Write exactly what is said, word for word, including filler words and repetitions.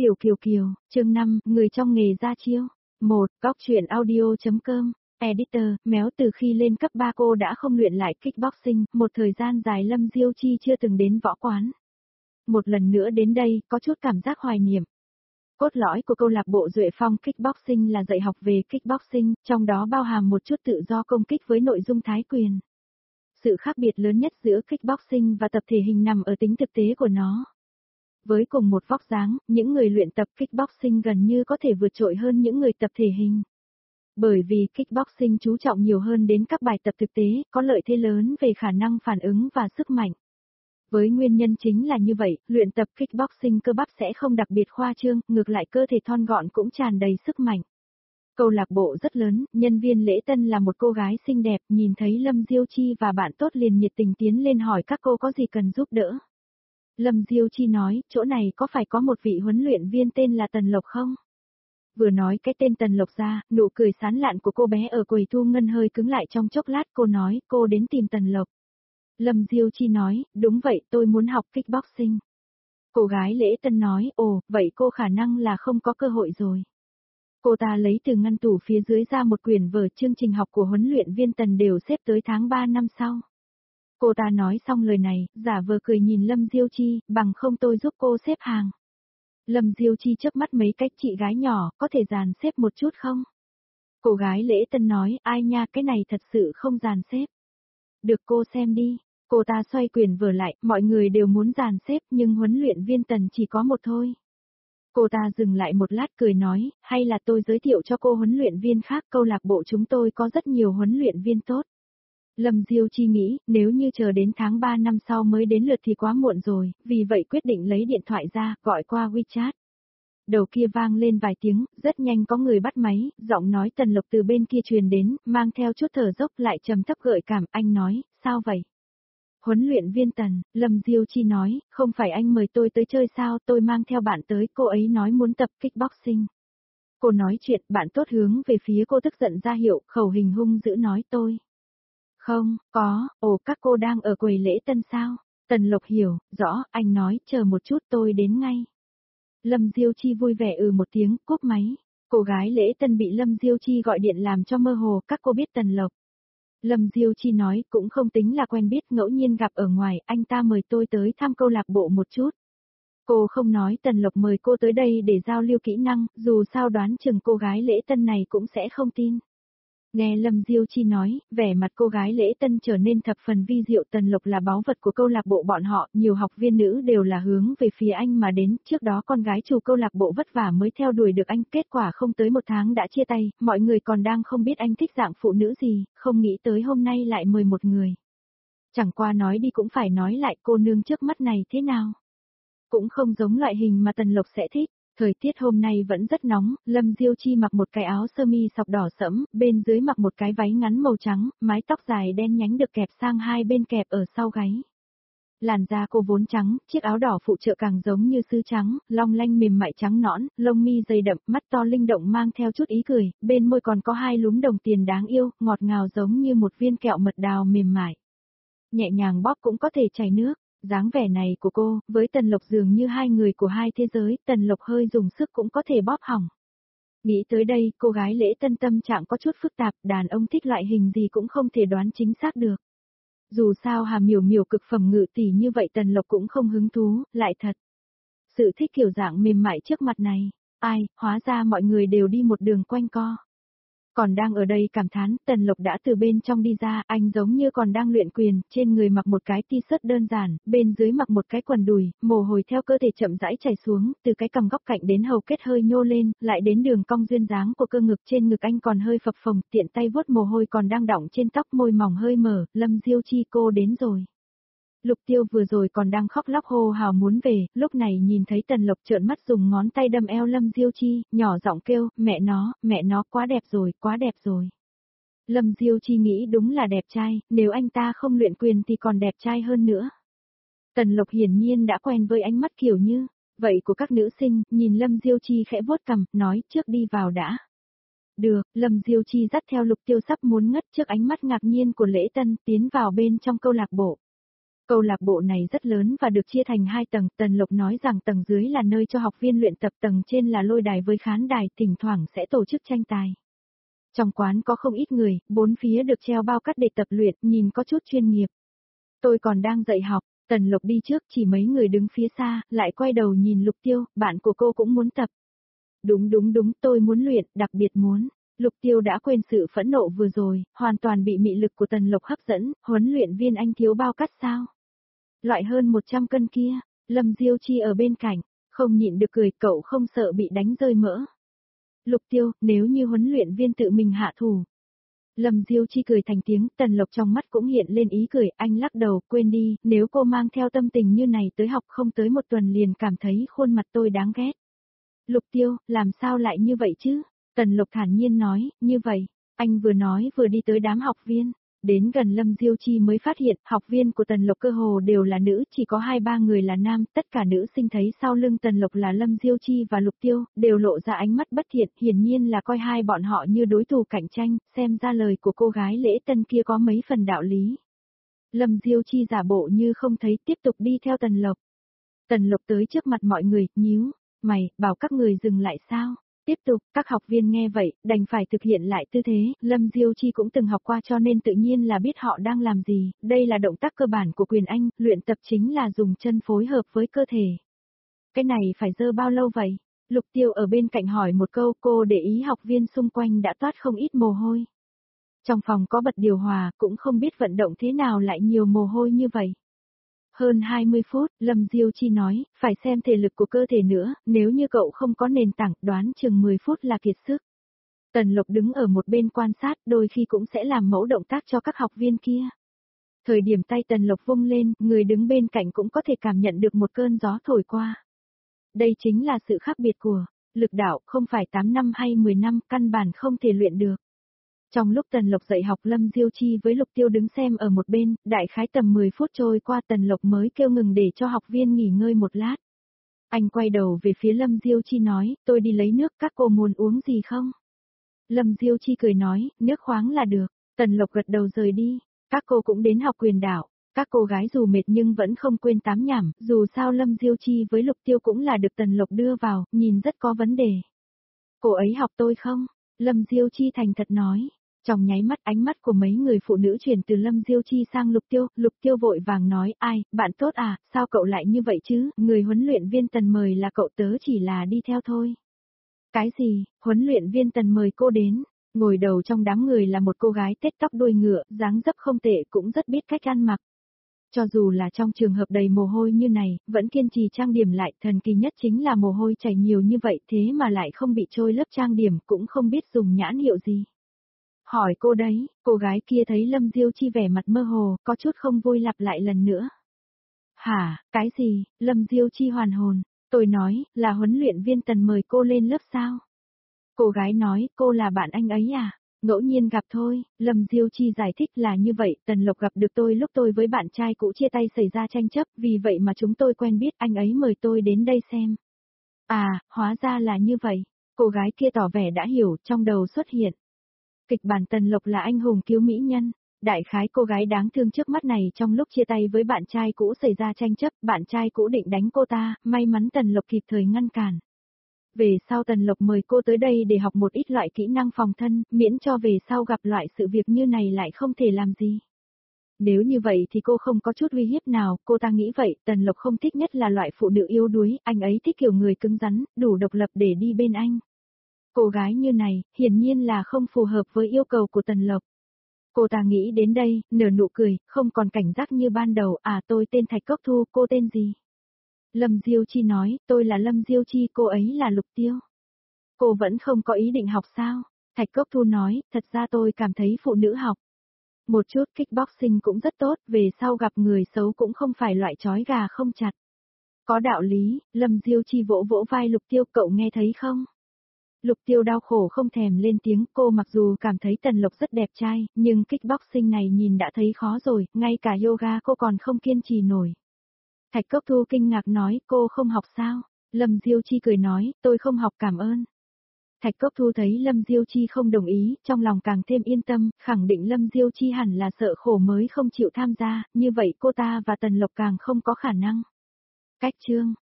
Tiểu Kiều Kiều, chương năm, người trong nghề ra chiêu. một. Góc truyện audio.com. Editor, méo từ khi lên cấp ba cô đã không luyện lại kickboxing, một thời gian dài Lâm Diêu Chi chưa từng đến võ quán. Một lần nữa đến đây, có chút cảm giác hoài niệm. Cốt lõi của câu lạc bộ Duệ Phong Kickboxing là dạy học về kickboxing, trong đó bao hàm một chút tự do công kích với nội dung thái quyền. Sự khác biệt lớn nhất giữa kickboxing và tập thể hình nằm ở tính thực tế của nó. Với cùng một vóc dáng, những người luyện tập kickboxing gần như có thể vượt trội hơn những người tập thể hình. Bởi vì kickboxing chú trọng nhiều hơn đến các bài tập thực tế, có lợi thế lớn về khả năng phản ứng và sức mạnh. Với nguyên nhân chính là như vậy, luyện tập kickboxing cơ bắp sẽ không đặc biệt khoa trương, ngược lại cơ thể thon gọn cũng tràn đầy sức mạnh. Câu lạc bộ rất lớn, nhân viên lễ tân là một cô gái xinh đẹp, nhìn thấy Lâm Diêu Chi và bạn tốt liền nhiệt tình tiến lên hỏi các cô có gì cần giúp đỡ. Lâm Diêu Chi nói, chỗ này có phải có một vị huấn luyện viên tên là Tần Lộc không? Vừa nói cái tên Tần Lộc ra, nụ cười sán lạn của cô bé ở quầy thu ngân hơi cứng lại trong chốc lát, cô nói, cô đến tìm Tần Lộc. Lâm Diêu Chi nói, đúng vậy, tôi muốn học kickboxing. Cô gái lễ tân nói, ồ, vậy cô khả năng là không có cơ hội rồi. Cô ta lấy từ ngăn tủ phía dưới ra một quyển vở chương trình học của huấn luyện viên Tần đều xếp tới tháng ba năm sau. Cô ta nói xong lời này, giả vờ cười nhìn Lâm Diêu Chi, bằng không tôi giúp cô xếp hàng. Lâm Diêu Chi chớp mắt mấy cách, chị gái nhỏ, có thể dàn xếp một chút không? Cô gái lễ tân nói, ai nha, cái này thật sự không dàn xếp. Được, cô xem đi. Cô ta xoay quyển vở lại, mọi người đều muốn dàn xếp nhưng huấn luyện viên Tần chỉ có một thôi. Cô ta dừng lại một lát cười nói, hay là tôi giới thiệu cho cô huấn luyện viên khác, câu lạc bộ chúng tôi có rất nhiều huấn luyện viên tốt. Lâm Diêu Chi nghĩ, nếu như chờ đến tháng ba năm sau mới đến lượt thì quá muộn rồi, vì vậy quyết định lấy điện thoại ra, gọi qua WeChat. Đầu kia vang lên vài tiếng, rất nhanh có người bắt máy, giọng nói Tần Lộc từ bên kia truyền đến, mang theo chút thở dốc lại trầm thấp gợi cảm, anh nói, sao vậy? Huấn luyện viên Tần, Lâm Diêu Chi nói, không phải anh mời tôi tới chơi sao, tôi mang theo bạn tới, cô ấy nói muốn tập kickboxing. Cô nói chuyện, bạn tốt hướng về phía cô tức giận ra hiệu, khẩu hình hung dữ nói tôi. Không, có, ồ các cô đang ở quầy lễ tân sao? Tần Lộc hiểu, rõ, anh nói, chờ một chút tôi đến ngay. Lâm Diêu Chi vui vẻ ừ một tiếng, cúp máy. Cô gái lễ tân bị Lâm Diêu Chi gọi điện làm cho mơ hồ, các cô biết Tần Lộc. Lâm Diêu Chi nói, cũng không tính là quen biết, ngẫu nhiên gặp ở ngoài, anh ta mời tôi tới thăm câu lạc bộ một chút. Cô không nói Tần Lộc mời cô tới đây để giao lưu kỹ năng, dù sao đoán chừng cô gái lễ tân này cũng sẽ không tin. Nghe Lâm Diêu Chi nói, vẻ mặt cô gái lễ tân trở nên thập phần vi diệu. Tần Lộc là báu vật của câu lạc bộ bọn họ, nhiều học viên nữ đều là hướng về phía anh mà đến, trước đó con gái chủ câu lạc bộ vất vả mới theo đuổi được anh, kết quả không tới một tháng đã chia tay, mọi người còn đang không biết anh thích dạng phụ nữ gì, không nghĩ tới hôm nay lại mời một người. Chẳng qua nói đi cũng phải nói lại, cô nương trước mắt này thế nào? Cũng không giống loại hình mà Tần Lộc sẽ thích. Thời tiết hôm nay vẫn rất nóng, Lâm Diêu Chi mặc một cái áo sơ mi sọc đỏ sẫm, bên dưới mặc một cái váy ngắn màu trắng, mái tóc dài đen nhánh được kẹp sang hai bên kẹp ở sau gáy. Làn da cô vốn trắng, chiếc áo đỏ phụ trợ càng giống như sứ trắng, long lanh mềm mại trắng nõn, lông mi dày đậm, mắt to linh động mang theo chút ý cười, bên môi còn có hai lúm đồng tiền đáng yêu, ngọt ngào giống như một viên kẹo mật đào mềm mại. Nhẹ nhàng bóp cũng có thể chảy nước. Dáng vẻ này của cô, với Tần Lộc dường như hai người của hai thế giới, Tần Lộc hơi dùng sức cũng có thể bóp hỏng. Nghĩ tới đây, cô gái lễ tân tâm trạng có chút phức tạp, đàn ông thích loại hình gì cũng không thể đoán chính xác được. Dù sao Hà Miểu Miểu cực phẩm ngự tỷ như vậy Tần Lộc cũng không hứng thú, lại thật. Sự thích kiểu dạng mềm mại trước mặt này, ai, hóa ra mọi người đều đi một đường quanh co. Còn đang ở đây cảm thán, Tần Lộc đã từ bên trong đi ra, anh giống như còn đang luyện quyền, trên người mặc một cái t-shirt đơn giản, bên dưới mặc một cái quần đùi, mồ hôi theo cơ thể chậm rãi chảy xuống, từ cái cằm góc cạnh đến hầu kết hơi nhô lên, lại đến đường cong duyên dáng của cơ ngực, trên ngực anh còn hơi phập phồng, tiện tay vuốt mồ hôi còn đang đọng trên tóc, môi mỏng hơi mở, Lâm Diêu Chi cô đến rồi. Lục Tiêu vừa rồi còn đang khóc lóc hô hào muốn về, lúc này nhìn thấy Tần Lộc trợn mắt dùng ngón tay đâm eo Lâm Diêu Chi, nhỏ giọng kêu, mẹ nó, mẹ nó quá đẹp rồi, quá đẹp rồi. Lâm Diêu Chi nghĩ đúng là đẹp trai, nếu anh ta không luyện quyền thì còn đẹp trai hơn nữa. Tần Lộc hiển nhiên đã quen với ánh mắt kiểu như vậy của các nữ sinh, nhìn Lâm Diêu Chi khẽ vuốt cằm, nói trước đi vào đã. Được, Lâm Diêu Chi dắt theo Lục Tiêu sắp muốn ngất trước ánh mắt ngạc nhiên của lễ tân tiến vào bên trong câu lạc bộ. Câu lạc bộ này rất lớn và được chia thành hai tầng, Tần Lộc nói rằng tầng dưới là nơi cho học viên luyện tập, tầng trên là lôi đài với khán đài, thỉnh thoảng sẽ tổ chức tranh tài. Trong quán có không ít người, bốn phía được treo bao cát để tập luyện, nhìn có chút chuyên nghiệp. Tôi còn đang dạy học, Tần Lộc đi trước, chỉ mấy người đứng phía xa, lại quay đầu nhìn Lục Tiêu, bạn của cô cũng muốn tập. Đúng đúng đúng, tôi muốn luyện, đặc biệt muốn. Lục Tiêu đã quên sự phẫn nộ vừa rồi, hoàn toàn bị mị lực của Tần Lộc hấp dẫn, huấn luyện viên anh thiếu bao cát sao? Loại hơn một trăm cân kia, Lâm Diêu Chi ở bên cạnh, không nhịn được cười, cậu không sợ bị đánh rơi mỡ. Lục Tiêu, nếu như huấn luyện viên tự mình hạ thủ. Lâm Diêu Chi cười thành tiếng, Tần Lộc trong mắt cũng hiện lên ý cười, anh lắc đầu, quên đi, nếu cô mang theo tâm tình như này tới học không tới một tuần liền cảm thấy khuôn mặt tôi đáng ghét. Lục Tiêu, làm sao lại như vậy chứ? Tần Lộc thản nhiên nói, như vậy, anh vừa nói vừa đi tới đám học viên. Đến gần Lâm Diêu Chi mới phát hiện, học viên của Tần Lộc cơ hồ đều là nữ, chỉ có hai ba người là nam, tất cả nữ sinh thấy sau lưng Tần Lộc là Lâm Diêu Chi và Lục Tiêu, đều lộ ra ánh mắt bất thiện, hiển nhiên là coi hai bọn họ như đối thủ cạnh tranh, xem ra lời của cô gái lễ tân kia có mấy phần đạo lý. Lâm Diêu Chi giả bộ như không thấy, tiếp tục đi theo Tần Lộc. Tần Lộc tới trước mặt mọi người, nhíu mày, bảo các người dừng lại sao? Tiếp tục, các học viên nghe vậy, đành phải thực hiện lại tư thế, Lâm Diêu Chi cũng từng học qua cho nên tự nhiên là biết họ đang làm gì, đây là động tác cơ bản của quyền Anh, luyện tập chính là dùng chân phối hợp với cơ thể. Cái này phải dơ bao lâu vậy? Lục Tiêu ở bên cạnh hỏi một câu, cô để ý học viên xung quanh đã toát không ít mồ hôi. Trong phòng có bật điều hòa, cũng không biết vận động thế nào lại nhiều mồ hôi như vậy. Hơn hai mươi phút, Lâm Diêu Chi nói, phải xem thể lực của cơ thể nữa, nếu như cậu không có nền tảng, đoán chừng mười phút là kiệt sức. Tần Lộc đứng ở một bên quan sát, đôi khi cũng sẽ làm mẫu động tác cho các học viên kia. Thời điểm tay Tần Lộc vung lên, người đứng bên cạnh cũng có thể cảm nhận được một cơn gió thổi qua. Đây chính là sự khác biệt của lực đạo, không phải tám năm hay mười năm, căn bản không thể luyện được. Trong lúc Tần Lộc dạy học, Lâm Diêu Chi với Lục Tiêu đứng xem ở một bên, đại khái tầm mười phút trôi qua, Tần Lộc mới kêu ngừng để cho học viên nghỉ ngơi một lát. Anh quay đầu về phía Lâm Diêu Chi nói, tôi đi lấy nước, các cô muốn uống gì không? Lâm Diêu Chi cười nói, nước khoáng là được. Tần Lộc gật đầu rời đi, các cô cũng đến học quyền đạo. Các cô gái dù mệt nhưng vẫn không quên tám nhảm, dù sao Lâm Diêu Chi với Lục Tiêu cũng là được Tần Lộc đưa vào, nhìn rất có vấn đề. Cô ấy học tôi không? Lâm Diêu Chi thành thật nói. Trong nháy mắt ánh mắt của mấy người phụ nữ chuyển từ Lâm Diêu Chi sang Lục Tiêu, Lục Tiêu vội vàng nói, ai, bạn tốt à, sao cậu lại như vậy chứ, người huấn luyện viên Tần mời là cậu, tớ chỉ là đi theo thôi. Cái gì, huấn luyện viên Tần mời cô đến, ngồi đầu trong đám người là một cô gái tết tóc đuôi ngựa, dáng dấp không tệ, cũng rất biết cách ăn mặc. Cho dù là trong trường hợp đầy mồ hôi như này, vẫn kiên trì trang điểm lại, thần kỳ nhất chính là mồ hôi chảy nhiều như vậy thế mà lại không bị trôi lớp trang điểm, cũng không biết dùng nhãn hiệu gì. Hỏi cô đấy, cô gái kia thấy Lâm Diêu Chi vẻ mặt mơ hồ, có chút không vui lặp lại lần nữa. Hả, cái gì, Lâm Diêu Chi hoàn hồn, tôi nói, là huấn luyện viên Tần mời cô lên lớp sao? Cô gái nói, cô là bạn anh ấy à? Ngẫu nhiên gặp thôi, Lâm Diêu Chi giải thích là như vậy, Tần Lộc gặp được tôi lúc tôi với bạn trai cũ chia tay xảy ra tranh chấp, vì vậy mà chúng tôi quen biết, anh ấy mời tôi đến đây xem. À, hóa ra là như vậy, cô gái kia tỏ vẻ đã hiểu, trong đầu xuất hiện. Kịch bản Tần Lộc là anh hùng cứu mỹ nhân, đại khái cô gái đáng thương trước mắt này trong lúc chia tay với bạn trai cũ xảy ra tranh chấp, bạn trai cũ định đánh cô ta, may mắn Tần Lộc kịp thời ngăn cản. Về sau Tần Lộc mời cô tới đây để học một ít loại kỹ năng phòng thân, miễn cho về sau gặp loại sự việc như này lại không thể làm gì. Nếu như vậy thì cô không có chút uy hiếp nào, cô ta nghĩ vậy, Tần Lộc không thích nhất là loại phụ nữ yếu đuối, anh ấy thích kiểu người cứng rắn, đủ độc lập để đi bên anh. Cô gái như này, hiển nhiên là không phù hợp với yêu cầu của Tần Lộc. Cô ta nghĩ đến đây, nở nụ cười, không còn cảnh giác như ban đầu, à tôi tên Thạch Cốc Thu, cô tên gì? Lâm Diêu Chi nói, tôi là Lâm Diêu Chi, cô ấy là Lục Tiêu. Cô vẫn không có ý định học sao? Thạch Cốc Thu nói, thật ra tôi cảm thấy phụ nữ học một chút kickboxing cũng rất tốt, về sau gặp người xấu cũng không phải loại chói gà không chặt. Có đạo lý, Lâm Diêu Chi vỗ vỗ vai Lục Tiêu, cậu nghe thấy không? Lục Tiêu đau khổ không thèm lên tiếng, cô mặc dù cảm thấy Tần Lộc rất đẹp trai, nhưng kickboxing này nhìn đã thấy khó rồi, ngay cả yoga cô còn không kiên trì nổi. Thạch Cốc Thu kinh ngạc nói, cô không học sao? Lâm Diêu Chi cười nói, tôi không học cảm ơn. Thạch Cốc Thu thấy Lâm Diêu Chi không đồng ý, trong lòng càng thêm yên tâm, khẳng định Lâm Diêu Chi hẳn là sợ khổ mới không chịu tham gia, như vậy cô ta và Tần Lộc càng không có khả năng. Cách chương